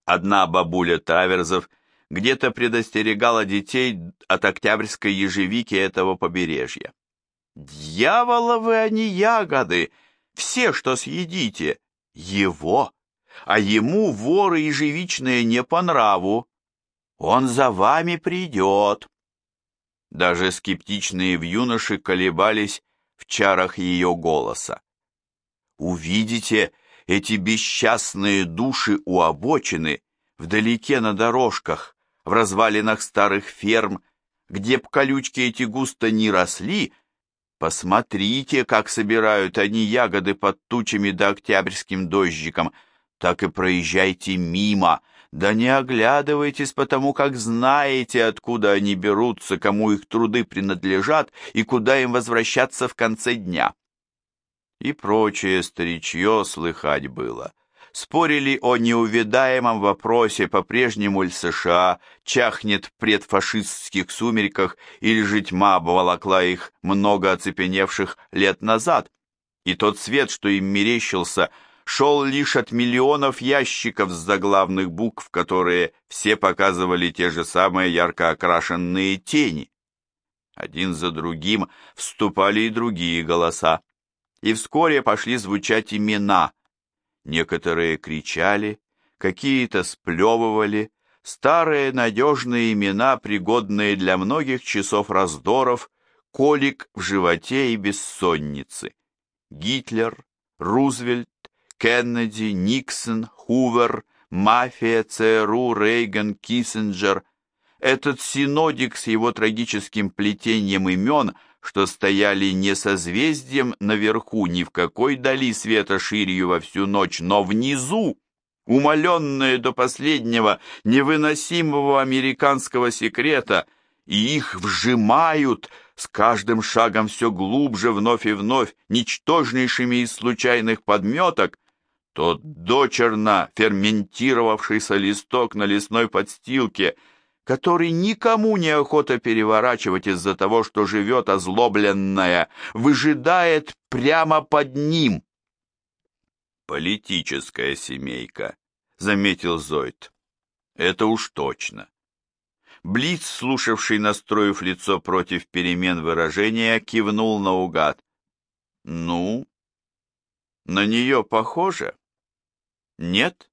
Одна бабуля Таверзов где-то предостерегала детей от октябрьской ежевики этого побережья. «Дьяволовы они ягоды! Все, что съедите, его! А ему воры ежевичные не по нраву! Он за вами придет!» Даже скептичные вьюноши колебались в чарах ее голоса. «Увидите эти бесчастные души у обочины, вдалеке на дорожках, в развалинах старых ферм, где б колючки эти густо не росли, посмотрите, как собирают они ягоды под тучами да октябрьским дождиком, так и проезжайте мимо, да не оглядывайтесь, потому как знаете, откуда они берутся, кому их труды принадлежат и куда им возвращаться в конце дня». И прочее старичье слыхать было. Спорили о неувядаемом вопросе, по-прежнему ли США чахнет в предфашистских сумерках, или же тьма обволокла их много оцепеневших лет назад, и тот свет, что им мерещился, шел лишь от миллионов ящиков с заглавных букв, которые все показывали те же самые ярко окрашенные тени. Один за другим вступали и другие голоса, и вскоре пошли звучать имена. Некоторые кричали, какие-то сплевывали, старые надежные имена, пригодные для многих часов раздоров, колик в животе и бессонницы. Гитлер, Рузвельт, Кеннеди, Никсон, Хувер, мафия, ЦРУ, Рейган, Киссинджер. Этот синодик с его трагическим плетением имен, что стояли не созвездием наверху, ни в какой дали света ширью во всю ночь, но внизу, умаленные до последнего невыносимого американского секрета, и их вжимают с каждым шагом все глубже вновь и вновь, ничтожнейшими из случайных подметок, тот дочерно ферментировавшийся листок на лесной подстилке, который никому не охота переворачивать из-за того, что живет озлобленная, выжидает прямо под ним. «Политическая семейка», — заметил Зойд. «Это уж точно». Блиц, слушавший, настроив лицо против перемен выражения, кивнул наугад. «Ну, на нее похоже? Нет?»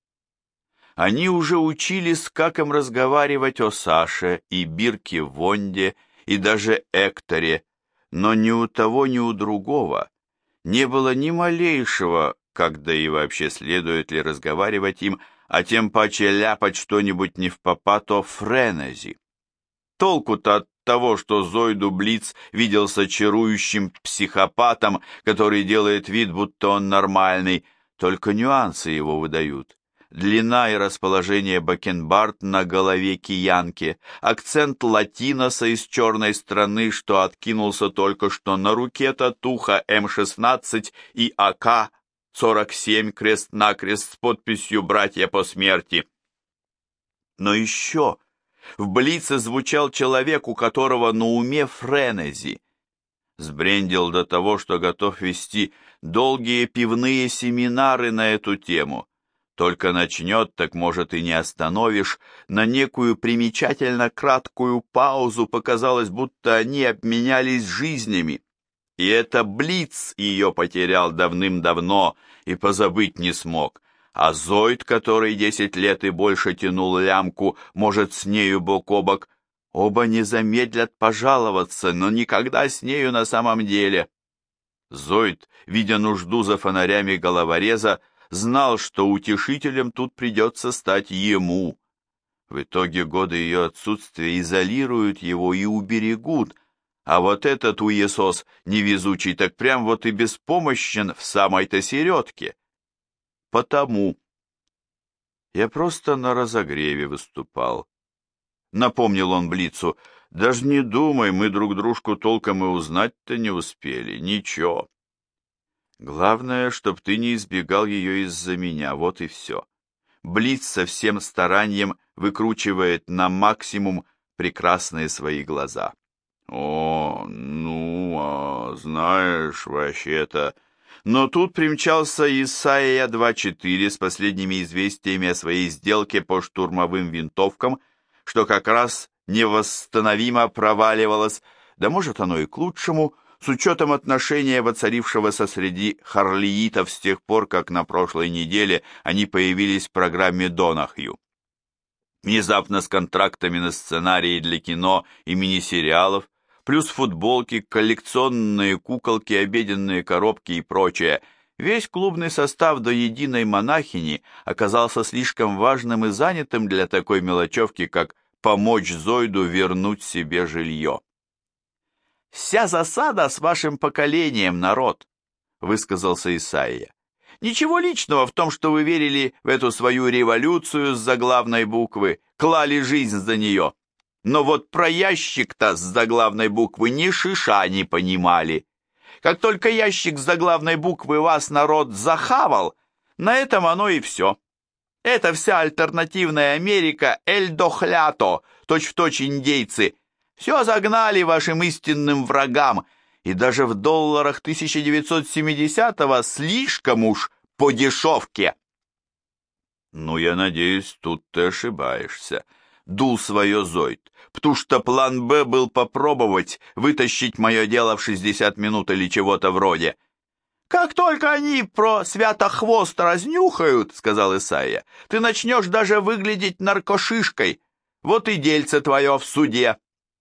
Они уже учились, как им разговаривать о Саше и Бирке Вонде, и даже Экторе, но ни у того, ни у другого не было ни малейшего, как да и вообще следует ли разговаривать им, а тем паче ляпать что-нибудь невпопад о френези. Толку-то от того, что Зойду Блиц виделся чарующим психопатом, который делает вид, будто он нормальный, только нюансы его выдают. Длина и расположение бакенбард на голове киянки, акцент латиноса из черной страны, что откинулся только что на руке татуха М-16 и АК-47 крест-накрест с подписью «Братья по смерти». Но еще в Блице звучал человек, у которого на уме френези. Сбрендил до того, что готов вести долгие пивные семинары на эту тему. Только начнет, так, может, и не остановишь. На некую примечательно краткую паузу показалось, будто они обменялись жизнями. И это Блиц ее потерял давным-давно и позабыть не смог. А Зойд, который 10 лет и больше тянул лямку, может, с нею бок о бок, оба не замедлят пожаловаться, но никогда с нею на самом деле. Зойд, видя нужду за фонарями головореза, знал, что утешителем тут придется стать ему. В итоге годы ее отсутствия изолируют его и уберегут, а вот этот уесос невезучий так прям вот и беспомощен в самой-то середке. Потому я просто на разогреве выступал. Напомнил он Блицу: даже не думай, мы друг дружку толком и узнать-то не успели, ничего. Главное, чтоб ты не избегал ее из-за меня, вот и все. Блиц со всем старанием выкручивает на максимум прекрасные свои глаза. О, ну, знаешь, вообще-то... Но тут примчался Исайя-24 с последними известиями о своей сделке по штурмовым винтовкам, что как раз невосстановимо проваливалось, да может оно и к лучшему, с учетом отношения, воцарившегося среди харлиитов с тех пор, как на прошлой неделе они появились в программе Донахью. Внезапно с контрактами на сценарии для кино и мини-сериалов, плюс футболки, коллекционные куколки, обеденные коробки и прочее, весь клубный состав до единой монахини оказался слишком важным и занятым для такой мелочевки, как помочь Зойду вернуть себе жилье. «Вся засада с вашим поколением, народ», — высказался Исайя. «Ничего личного в том, что вы верили в эту свою революцию с заглавной буквы, клали жизнь за нее. Но вот про ящик-то с заглавной буквы ни шиша не понимали. Как только ящик с заглавной буквы вас, народ, захавал, на этом оно и все. Это вся альтернативная Америка эль-дохлято, точь-в-точь индейцы. Все загнали вашим истинным врагам, и даже в долларах 1970-го слишком уж по дешевке». «Ну, я надеюсь, тут ты ошибаешься», — дул свое Зойд, «потому что план «Б» был попробовать вытащить мое дело в 60 минут или чего-то вроде». «Как только они про Святохвост разнюхают, — сказал Исайя, — ты начнешь даже выглядеть наркошишкой. Вот и дельце твое в суде».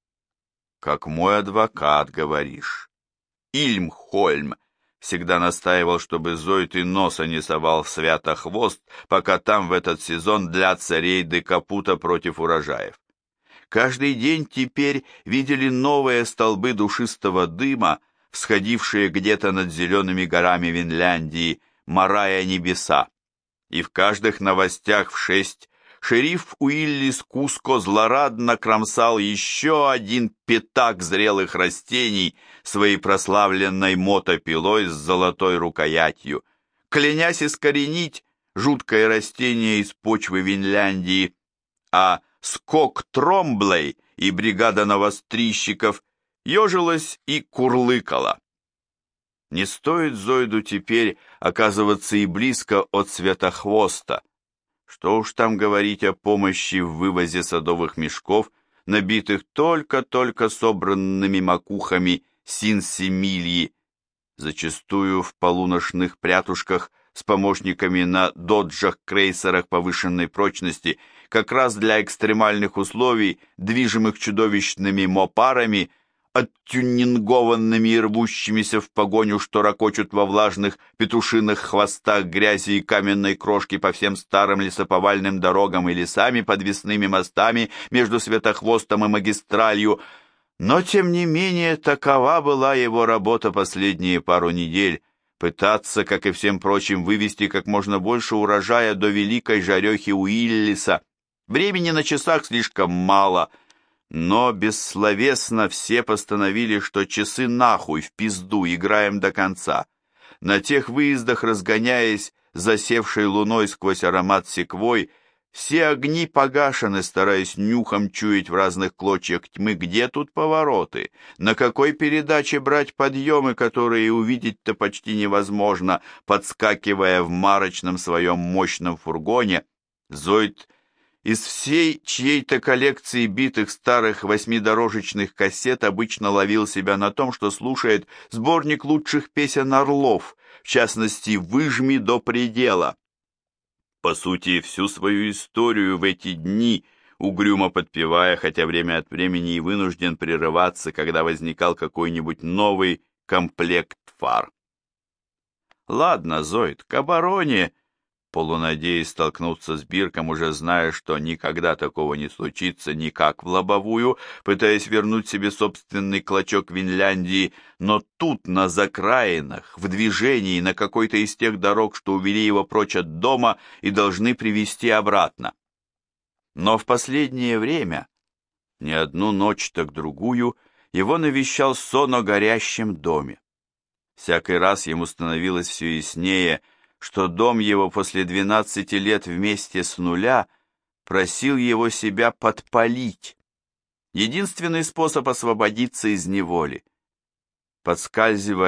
«Как мой адвокат, говоришь». Ильмхольм всегда настаивал, чтобы Зойд и носа не совал в Святохвост, пока там в этот сезон длятся рейды Капута против урожаев. Каждый день теперь видели новые столбы душистого дыма, всходившие где-то над зелеными горами Винляндии, марая небеса. И в каждых новостях в 6 шериф Уиллис Куско злорадно кромсал еще один пятак зрелых растений своей прославленной мотопилой с золотой рукоятью, клянясь искоренить жуткое растение из почвы Винляндии, а скок Тромблей и бригада новострищиков ежилась и курлыкала. Не стоит Зойду теперь оказываться и близко от Святохвоста. Что уж там говорить о помощи в вывозе садовых мешков, набитых только-только собранными макухами синсимильи, зачастую в полуношных прятушках с помощниками на доджах-крейсерах повышенной прочности, как раз для экстремальных условий, движимых чудовищными мопарами, оттюнингованными и рвущимися в погоню, что ракочут во влажных петушиных хвостах грязи и каменной крошки по всем старым лесоповальным дорогам и лесами, подвесными мостами между Святохвостом и магистралью. Но, тем не менее, такова была его работа последние пару недель — пытаться, как и всем прочим, вывести как можно больше урожая до великой жарехи Уиллиса. Времени на часах слишком мало — но бессловесно все постановили, что часы нахуй в пизду, играем до конца. На тех выездах, разгоняясь засевшей луной сквозь аромат секвой, все огни погашены, стараясь нюхом чуять в разных клочьях тьмы, где тут повороты, на какой передаче брать подъемы, которые увидеть-то почти невозможно, подскакивая в марочном своем мощном фургоне. Зойд из всей чьей-то коллекции битых старых восьмидорожечных кассет обычно ловил себя на том, что слушает сборник лучших песен Орлов, в частности «Выжми до предела». По сути, всю свою историю в эти дни, угрюмо подпевая, хотя время от времени и вынужден прерываться, когда возникал какой-нибудь новый комплект фар. «Ладно, Зойд, к обороне», полунадеясь столкнуться с Бирком, уже зная, что никогда такого не случится никак в лобовую, пытаясь вернуть себе собственный клочок Винляндии, но тут, на закраинах, в движении, на какой-то из тех дорог, что увели его прочь от дома и должны привести обратно. Но в последнее время, не одну ночь, так другую, его навещал сон о горящем доме. Всякий раз ему становилось все яснее, что дом его после 12 лет вместе с нуля просил его себя подпалить. Единственный способ освободиться из неволи. Подскальзывая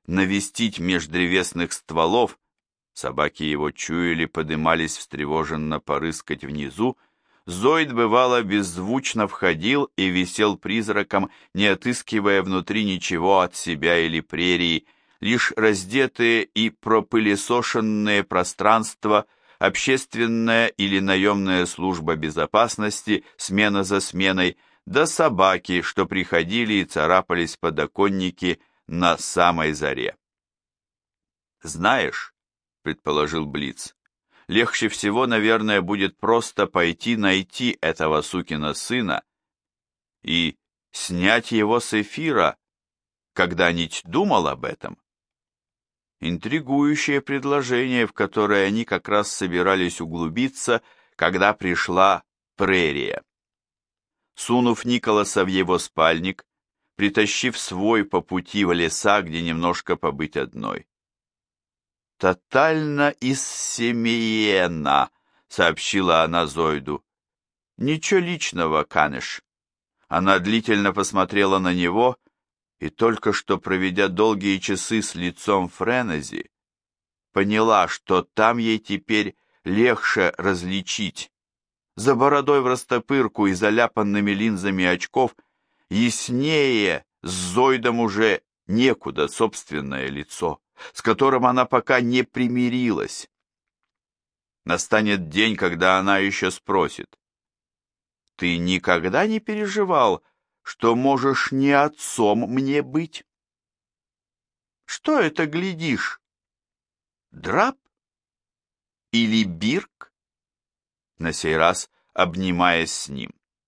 навестить междревесных стволов, собаки его чуяли, подымались встревоженно порыскать внизу, Зоид, бывало, беззвучно входил и висел призраком, не отыскивая внутри ничего от себя или прерии, лишь раздетые и пропылесошенные пространства, общественная или наемная служба безопасности, смена за сменой, да собаки, что приходили и царапались в подоконники на самой заре. «Знаешь», — предположил Блиц, — «легче всего, наверное, будет просто пойти найти этого сукина сына и снять его с эфира. Когда-нибудь думал об этом?» Интригующее предложение, в которое они как раз собирались углубиться, когда пришла прерия. Сунув Николаса в его спальник, притащив свой по пути в леса, где немножко побыть одной. «Тотально из Семиена», — сообщила она Зойду. «Ничего личного, Канеш». Она длительно посмотрела на него и, только что проведя долгие часы с лицом Френези, поняла, что там ей теперь легче различить. За бородой в растопырку и заляпанными линзами очков яснее с Зойдом уже некуда собственное лицо, с которым она пока не примирилась. Настанет день, когда она еще спросит: «Ты никогда не переживал, что можешь не отцом мне быть?» «Что это глядишь? Драп? Или Бирк?» На сей раз обнимаясь с ним.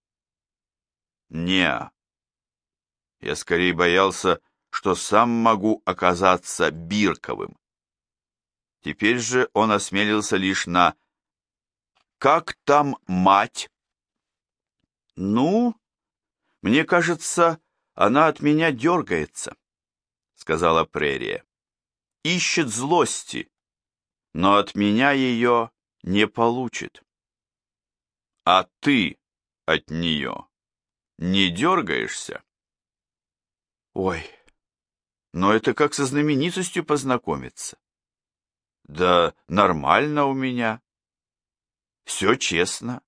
«Не, я скорее боялся, что сам могу оказаться Бирковым». Теперь же он осмелился лишь на «Как там мать?» «Ну, мне кажется, она от меня дергается», — сказала прерия. «Ищет злости, но от меня ее не получит». «А ты от нее не дергаешься?» «Ой, но это как со знаменитостью познакомиться». «Да нормально у меня. Все честно.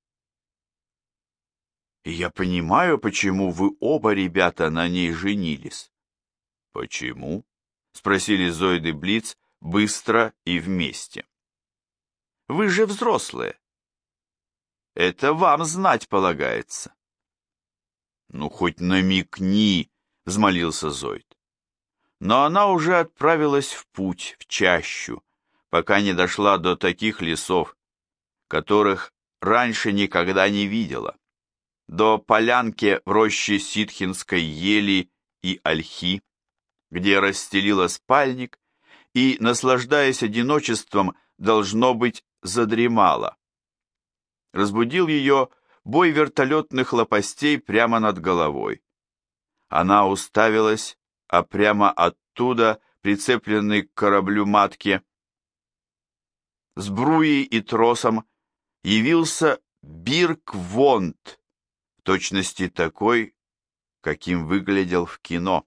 И я понимаю, почему вы оба, ребята, на ней женились». «Почему?» — спросили Зоид и Блиц быстро и вместе. «Вы же взрослые. Это вам знать полагается». «Ну, хоть намекни», — взмолился Зоид. Но она уже отправилась в путь, в чащу, пока не дошла до таких лесов, которых раньше никогда не видела, до полянки в роще ситхинской ели и ольхи, где расстелила спальник и, наслаждаясь одиночеством, должно быть, задремала. Разбудил ее бой вертолетных лопастей прямо над головой. Она уставилась, а прямо оттуда, прицепленный к кораблю матки, с бруей и тросом, явился Бирк Вонт, в точности такой, каким выглядел в кино.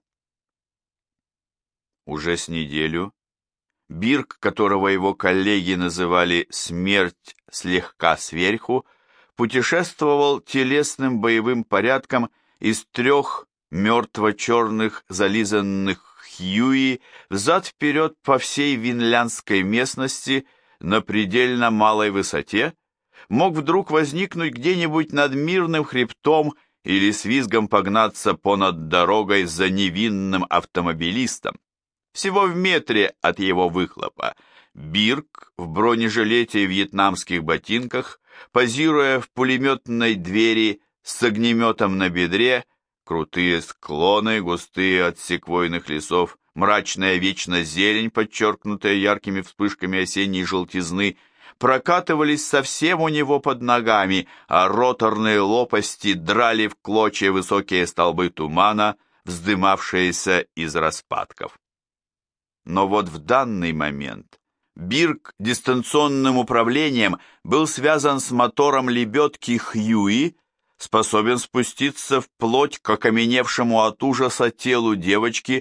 Уже с неделю Бирк, которого его коллеги называли «смерть слегка сверху», путешествовал телесным боевым порядком из 3 мертво-черных зализанных Хьюи взад-вперед по всей винляндской местности на предельно малой высоте, мог вдруг возникнуть где-нибудь над мирным хребтом или с визгом погнаться понад дорогой за невинным автомобилистом. Всего в метре от его выхлопа Бирк в бронежилете и вьетнамских ботинках, позируя в пулеметной двери с огнеметом на бедре, крутые склоны, густые от секвойных лесов, мрачная вечная зелень, подчеркнутая яркими вспышками осенней желтизны, прокатывались совсем у него под ногами, а роторные лопасти драли в клочья высокие столбы тумана, вздымавшиеся из распадков. Но вот в данный момент Бирк дистанционным управлением был связан с мотором лебедки Хьюи, способен спуститься вплоть к окаменевшему от ужаса телу девочки,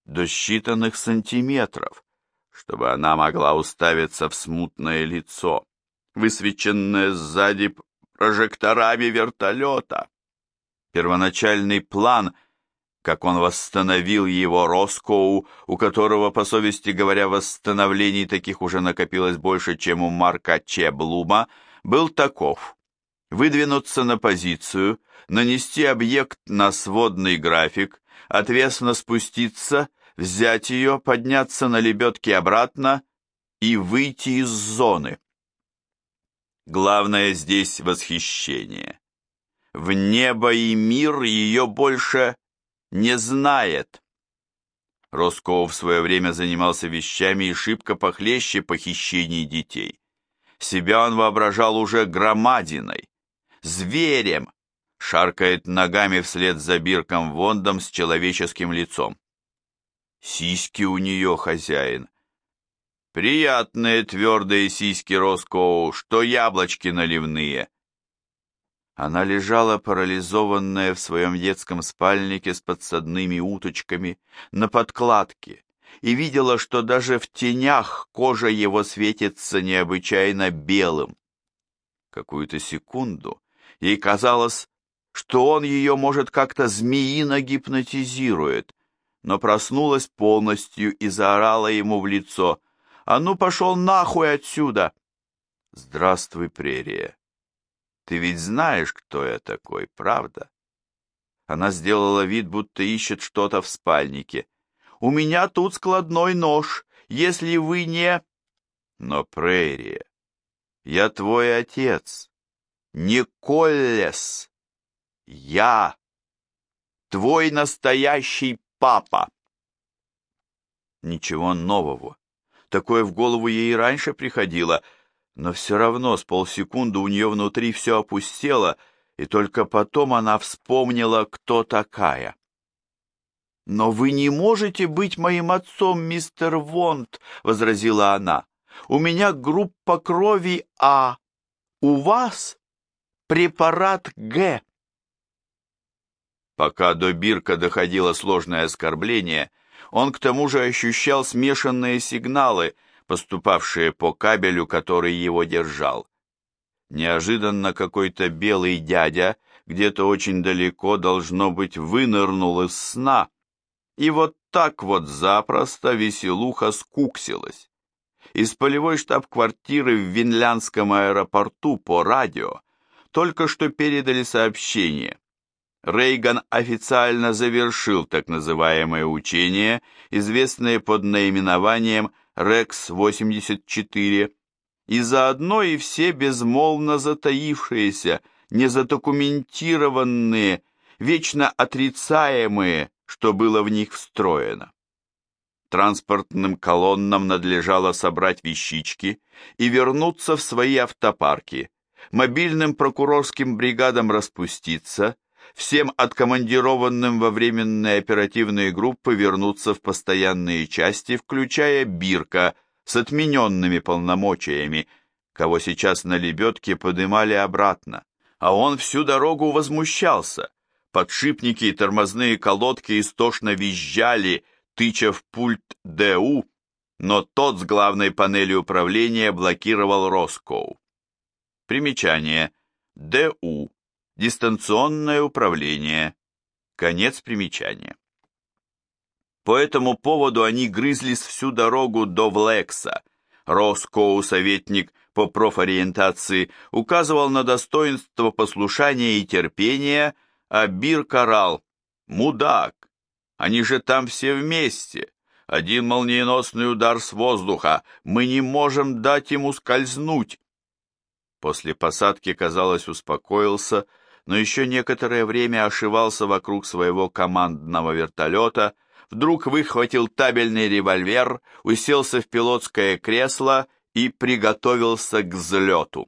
до считанных сантиметров, чтобы она могла уставиться в смутное лицо, высвеченное сзади прожекторами вертолета. Первоначальный план, как он восстановил его Роскоу, у которого, по совести говоря, восстановлений таких уже накопилось больше, чем у Марка Ч. Блума, был таков: выдвинуться на позицию, нанести объект на сводный график, отвесно спуститься, взять ее, подняться на лебедке обратно и выйти из зоны. Главное здесь восхищение. В небо и мир ее больше не знает. Роскоу в свое время занимался вещами и шибко похлеще похищений детей. Себя он воображал уже громадиной, зверем, шаркает ногами вслед за Бирком Вондом с человеческим лицом. Сиськи у нее, хозяин. Приятные твердые сиськи Роскоу, что яблочки наливные. Она лежала парализованная в своем детском спальнике с подсадными уточками на подкладке и видела, что даже в тенях кожа его светится необычайно белым. Какую-то секунду ей казалось, что он ее, может, как-то змеино гипнотизирует, но проснулась полностью и заорала ему в лицо: «А ну, пошел нахуй отсюда!» «Здравствуй, прерия! Ты ведь знаешь, кто я такой, правда?» Она сделала вид, будто ищет что-то в спальнике. «У меня тут складной нож, если вы не...» «Но, прерия, я твой отец, не Коллес. Я твой настоящий папа». Ничего нового. Такое в голову ей и раньше приходило, но все равно с полсекунды у нее внутри все опустело, и только потом она вспомнила, кто такая. «Но вы не можете быть моим отцом, мистер Вонд», — возразила она. «У меня группа крови А, у вас препарат Г». Пока до Бирка доходило сложное оскорбление, он к тому же ощущал смешанные сигналы, поступавшие по кабелю, который его держал. Неожиданно какой-то белый дядя где-то очень далеко, должно быть, вынырнул из сна, и вот так вот запросто веселуха скуксилась. Из полевой штаб-квартиры в Винляндском аэропорту по радио только что передали сообщение. Рейган официально завершил так называемое учение, известное под наименованием Рекс-84, и заодно и все безмолвно затаившиеся, незадокументированные, вечно отрицаемые, что было в них встроено. Транспортным колоннам надлежало собрать вещички и вернуться в свои автопарки, мобильным прокурорским бригадам распуститься, всем откомандированным во временные оперативные группы вернуться в постоянные части, включая Бирка с отмененными полномочиями, кого сейчас на лебедке подымали обратно. А он всю дорогу возмущался. Подшипники и тормозные колодки истошно визжали, тыча в пульт ДУ, но тот с главной панели управления блокировал Роскоу. Примечание. ДУ. Дистанционное управление. Конец примечания. По этому поводу они грызлись всю дорогу до Влекса. Роскоу, советник по профориентации, указывал на достоинство послушания и терпения, а Бирк орал: «Мудак! Они же там все вместе! Один молниеносный удар с воздуха! Мы не можем дать ему скользнуть!» После посадки, казалось, успокоился, но еще некоторое время ошивался вокруг своего командного вертолета, вдруг выхватил табельный револьвер, уселся в пилотское кресло и приготовился к взлету.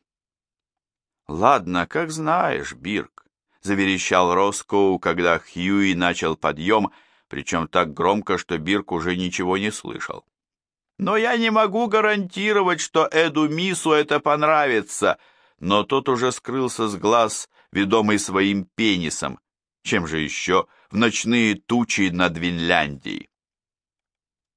«Ладно, как знаешь, Бирк», — заверещал Роскоу, когда Хьюи начал подъем, причем так громко, что Бирк уже ничего не слышал. «Но я не могу гарантировать, что Эду Мису это понравится», но тот уже скрылся с глаз, ведомый своим пенисом, чем же еще, в ночные тучи над Винляндией.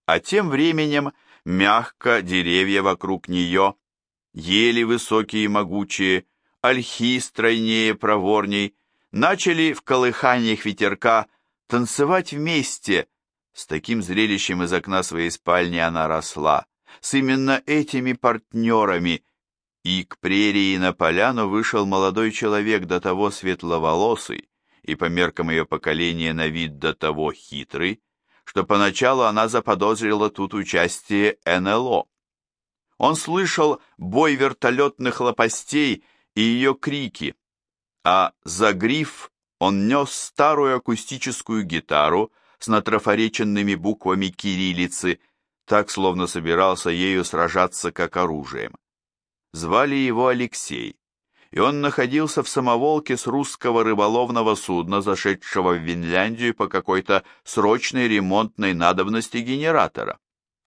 А тем временем мягко деревья вокруг нее, ели высокие и могучие, ольхи стройнее, проворней, начали в колыханиях ветерка танцевать вместе. С таким зрелищем из окна своей спальни она росла, с именно этими партнерами, и к прерии на поляну вышел молодой человек, до того светловолосый, и по меркам ее поколения на вид до того хитрый, что поначалу она заподозрила тут участие НЛО. Он слышал бой вертолетных лопастей и ее крики, а за гриф он нес старую акустическую гитару с натрафареченными буквами кириллицы, так словно собирался ею сражаться как оружием. Звали его Алексей, и он находился в самоволке с русского рыболовного судна, зашедшего в Финляндию по какой-то срочной ремонтной надобности генератора.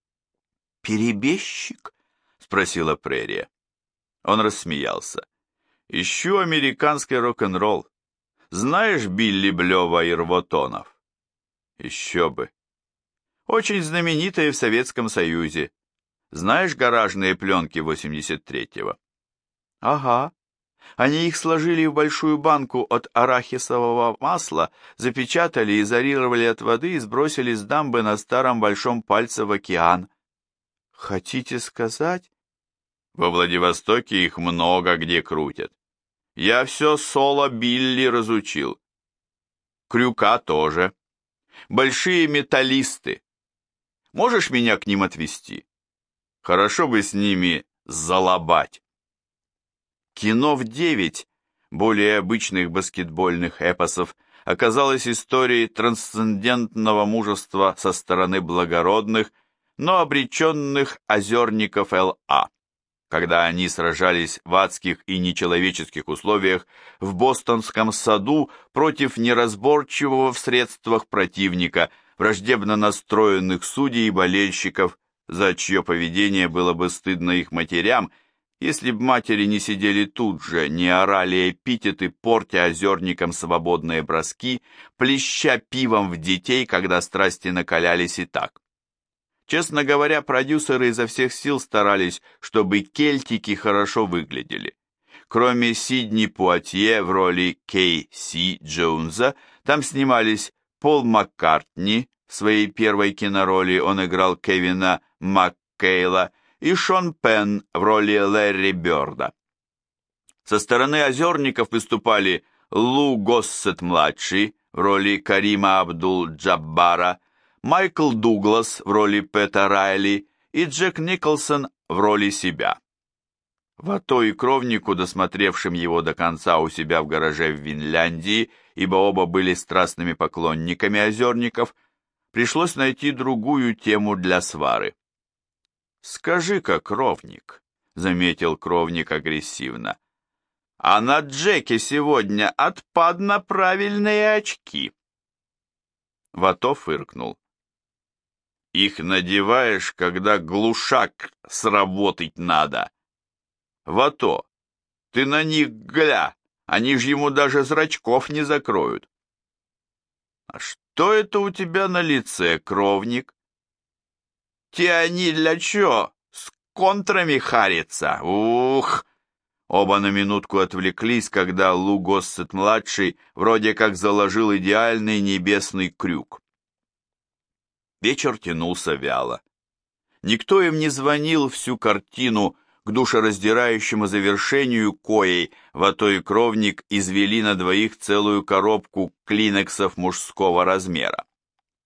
«Перебежчик?» — спросила Прерия. Он рассмеялся. «Ищу американский рок-н-ролл. Знаешь Билли Блёва и Рвотонов?» «Еще бы. Очень знаменитые в Советском Союзе. Знаешь гаражные пленки 83-го?» «Ага. Они их сложили в большую банку от арахисового масла, запечатали, изолировали от воды и сбросили с дамбы на старом большом пальце в океан. Хотите сказать?» «Во Владивостоке их много где крутят. Я все соло Билли разучил. Крюка тоже. Большие металлисты. Можешь меня к ним отвезти? Хорошо бы с ними залобать». Кино в 9, более обычных баскетбольных эпосов, оказалось историей трансцендентного мужества со стороны благородных, но обреченных озерников Л.А., когда они сражались в адских и нечеловеческих условиях в бостонском саду против неразборчивого в средствах противника, враждебно настроенных судей и болельщиков, за чье поведение было бы стыдно их матерям, если б матери не сидели тут же, не орали эпитеты, портя озерникам свободные броски, плеща пивом в детей, когда страсти накалялись и так. Честно говоря, продюсеры изо всех сил старались, чтобы кельтики хорошо выглядели. Кроме Сидни Пуатье в роли Кей-Си Джонса, там снимались Пол Маккартни, в своей первой кинороли он играл Кевина Маккейла, и Шон Пенн в роли Лэрри Бёрда. Со стороны озерников выступали Лу Госсет-младший в роли Карима Абдул-Джаббара, Майкл Дуглас в роли Пэта Райли и Джек Николсон в роли себя. Вато и Кровнику, досмотревшим его до конца у себя в гараже в Финляндии, ибо оба были страстными поклонниками озерников, пришлось найти другую тему для свары. «Скажи-ка, Кровник», — заметил Кровник агрессивно, — «а на Джеке сегодня отпадно правильные очки». Вато фыркнул. «Их надеваешь, когда глушак сработать надо. Вато, ты на них гля, они ж ему даже зрачков не закроют». «А что это у тебя на лице, Кровник?» «Те они для чё? С контрами хариться? Ух!» Оба на минутку отвлеклись, когда Лу Госсет-младший вроде как заложил идеальный небесный крюк. Вечер тянулся вяло. Никто им не звонил всю картину, к душераздирающему завершению коей Вато и Кровник извели на двоих целую коробку клинексов мужского размера.